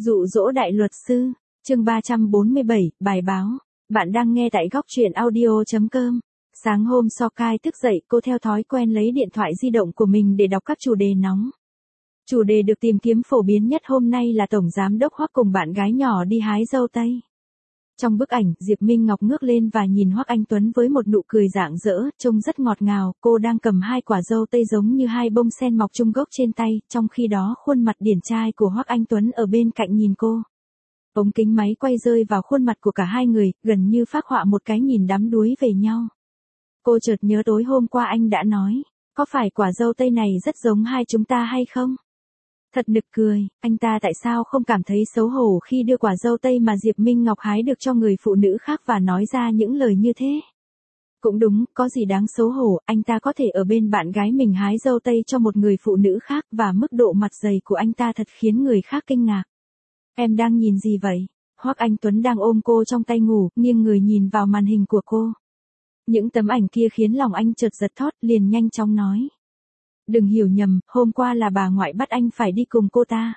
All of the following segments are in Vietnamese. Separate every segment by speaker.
Speaker 1: Dụ dỗ đại luật sư, chương 347, bài báo. Bạn đang nghe tại góc truyện audio.com. Sáng hôm sau Kai thức dậy, cô theo thói quen lấy điện thoại di động của mình để đọc các chủ đề nóng. Chủ đề được tìm kiếm phổ biến nhất hôm nay là Tổng Giám đốc Hoắc cùng bạn gái nhỏ đi hái dâu tây. Trong bức ảnh, Diệp Minh Ngọc ngước lên và nhìn Hoắc Anh Tuấn với một nụ cười rạng rỡ, trông rất ngọt ngào. Cô đang cầm hai quả dâu tây giống như hai bông sen mọc chung gốc trên tay, trong khi đó khuôn mặt điển trai của Hoắc Anh Tuấn ở bên cạnh nhìn cô. Ống kính máy quay rơi vào khuôn mặt của cả hai người, gần như phác họa một cái nhìn đắm đuối về nhau. Cô chợt nhớ tối hôm qua anh đã nói, có phải quả dâu tây này rất giống hai chúng ta hay không? Thật nực cười, anh ta tại sao không cảm thấy xấu hổ khi đưa quả dâu tây mà Diệp Minh Ngọc hái được cho người phụ nữ khác và nói ra những lời như thế? Cũng đúng, có gì đáng xấu hổ, anh ta có thể ở bên bạn gái mình hái dâu tây cho một người phụ nữ khác và mức độ mặt dày của anh ta thật khiến người khác kinh ngạc. Em đang nhìn gì vậy? Hoắc Anh Tuấn đang ôm cô trong tay ngủ, nghiêng người nhìn vào màn hình của cô. Những tấm ảnh kia khiến lòng anh chợt giật thót, liền nhanh chóng nói. Đừng hiểu nhầm, hôm qua là bà ngoại bắt anh phải đi cùng cô ta.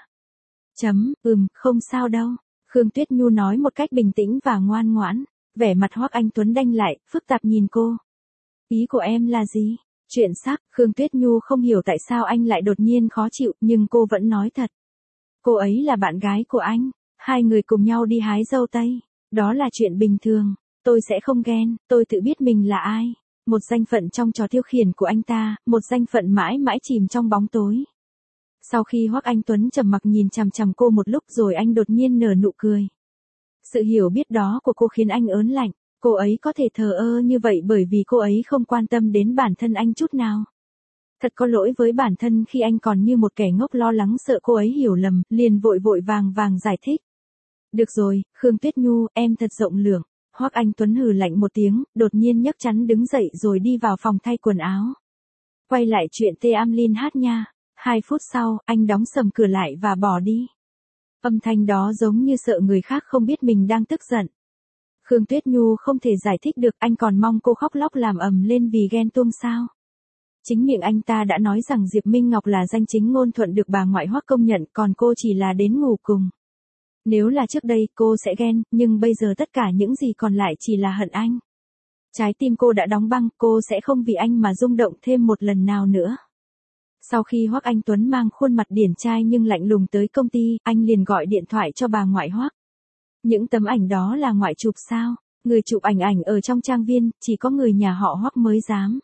Speaker 1: Không sao đâu. Khương Tuyết Nhu nói một cách bình tĩnh và ngoan ngoãn. Vẻ mặt Hoắc Anh Tuấn đanh lại, phức tạp nhìn cô. Ý của em là gì? Chuyện xác, Khương Tuyết Nhu không hiểu tại sao anh lại đột nhiên khó chịu, nhưng cô vẫn nói thật. Cô ấy là bạn gái của anh, hai người cùng nhau đi hái dâu tây. Đó là chuyện bình thường, tôi sẽ không ghen, tôi tự biết mình là ai. Một danh phận trong trò tiêu khiển của anh ta, một danh phận mãi mãi chìm trong bóng tối. Sau khi Hoắc Anh Tuấn trầm mặc nhìn chằm chằm cô một lúc rồi anh đột nhiên nở nụ cười. Sự hiểu biết đó của cô khiến anh ớn lạnh, cô ấy có thể thờ ơ như vậy bởi vì cô ấy không quan tâm đến bản thân anh chút nào. Thật có lỗi với bản thân khi anh còn như một kẻ ngốc lo lắng sợ cô ấy hiểu lầm, liền vội vàng giải thích. Được rồi, Khương Tuyết Nhu, em thật rộng lượng. Hoắc Anh Tuấn hừ lạnh một tiếng, đột nhiên nhấc chắn đứng dậy rồi đi vào phòng thay quần áo. Quay lại chuyện Tê Am Lin hát nha. 2 phút sau, anh đóng sầm cửa lại và bỏ đi. Âm thanh đó giống như sợ người khác không biết mình đang tức giận. Khương Tuyết Nhu không thể giải thích được, anh còn mong cô khóc lóc làm ầm lên vì ghen tuông sao? Chính miệng anh ta đã nói rằng Diệp Minh Ngọc là danh chính ngôn thuận được bà ngoại Hoắc công nhận, còn cô chỉ là đến ngủ cùng. Nếu là trước đây cô sẽ ghen, nhưng bây giờ tất cả những gì còn lại chỉ là hận anh. Trái tim cô đã đóng băng, cô sẽ không vì anh mà rung động thêm một lần nào nữa. Sau khi Hoắc Anh Tuấn mang khuôn mặt điển trai nhưng lạnh lùng tới công ty, anh liền gọi điện thoại cho bà ngoại Hoắc. Những tấm ảnh đó là ngoại chụp sao? Người chụp ảnh ở trong trang viên, chỉ có người nhà họ Hoắc mới dám.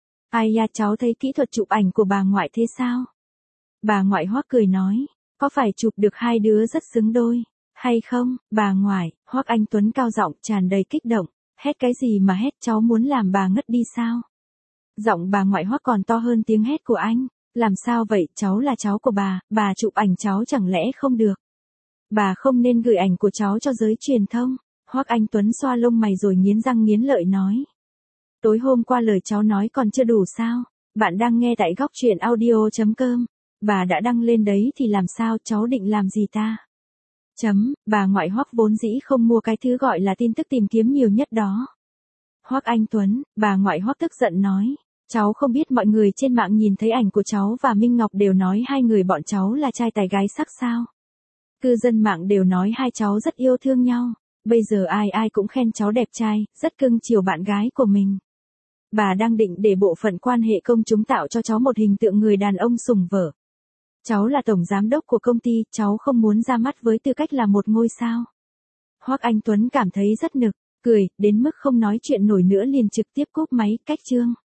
Speaker 1: Ai da, cháu thấy kỹ thuật chụp ảnh của bà ngoại thế sao? Bà ngoại Hoắc cười nói, có phải chụp được hai đứa rất xứng đôi, hay không? Bà ngoại, Hoắc Anh Tuấn cao giọng tràn đầy kích động, hét cái gì mà hét, cháu muốn làm bà ngất đi sao? Giọng bà ngoại Hoắc còn to hơn tiếng hét của anh, làm sao vậy, cháu là cháu của bà chụp ảnh cháu chẳng lẽ không được? Bà không nên gửi ảnh của cháu cho giới truyền thông. Hoắc Anh Tuấn xoa lông mày rồi nghiến răng nghiến lợi nói. Tối hôm qua lời cháu nói còn chưa đủ sao? Bạn đang nghe tại góc truyện audio.com. Bà đã đăng lên đấy thì làm sao, cháu định làm gì ta? Bà ngoại Hoắc vốn dĩ không mua cái thứ gọi là tin tức tìm kiếm nhiều nhất đó. Hoắc Anh Tuấn, bà ngoại Hoắc tức giận nói. Cháu không biết mọi người trên mạng nhìn thấy ảnh của cháu và Minh Ngọc đều nói hai người bọn cháu là trai tài gái sắc sao? Cư dân mạng đều nói hai cháu rất yêu thương nhau. Bây giờ ai cũng khen cháu đẹp trai, rất cưng chiều bạn gái của mình. Bà đang định để bộ phận quan hệ công chúng tạo cho cháu một hình tượng người đàn ông sủng vợ. Cháu là tổng giám đốc của công ty, cháu không muốn ra mắt với tư cách là một ngôi sao. Hoắc Anh Tuấn cảm thấy rất nực, cười, đến mức không nói chuyện nổi nữa liền trực tiếp cúp máy, cách chương.